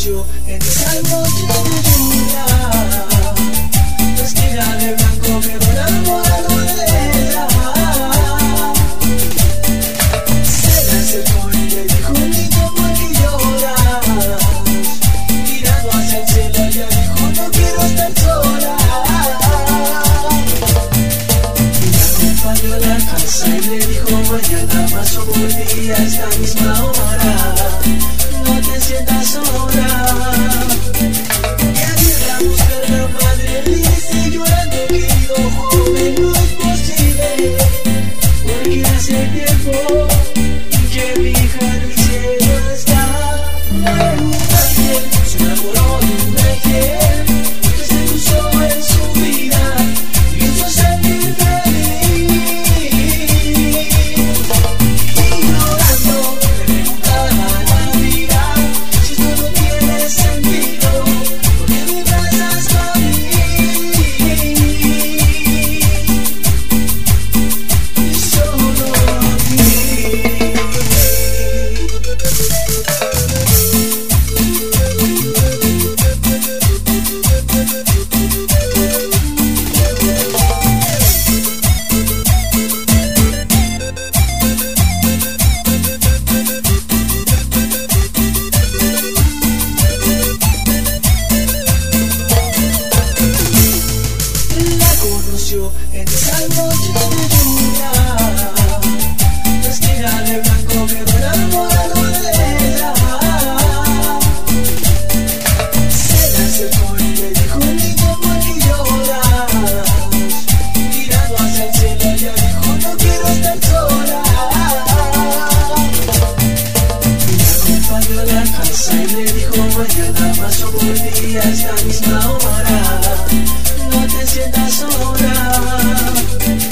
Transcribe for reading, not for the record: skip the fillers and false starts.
conoció en esa noche de lluvia. Vestida de blanco quedó enamorado de ella. Se le acercó y le dijo: niño, ¿por qué lloras? Mirando hacia el cielo ella dijo: no quiero estar sola. Y la acompañó a la casa y le dijo: mañana paso por ti a esta misma hora. No te sientas sola. Y ayer la mujer, la madre, dice llorando: querido joven, no es posible, porque hace tiempo que mi hija del cielo está en un ángel. Se enamoró de un ángel que se cruzó en su vida y hizo salir feliz. Y llorando le preguntaba a la vida si esto no tiene sentido, porque me pasas a mí. Y solo a ti. La conoció en esa noche de lluvia. Vestida de blanco quedó enamorado de ella. Se le acercó y le dijo: niño, ¿por qué lloras? Mirando hacia el cielo ella dijo: no quiero estar sola. Y la acompañó a la casa y le dijo: mañana paso por ti a esta misma hora. No te sientas sola.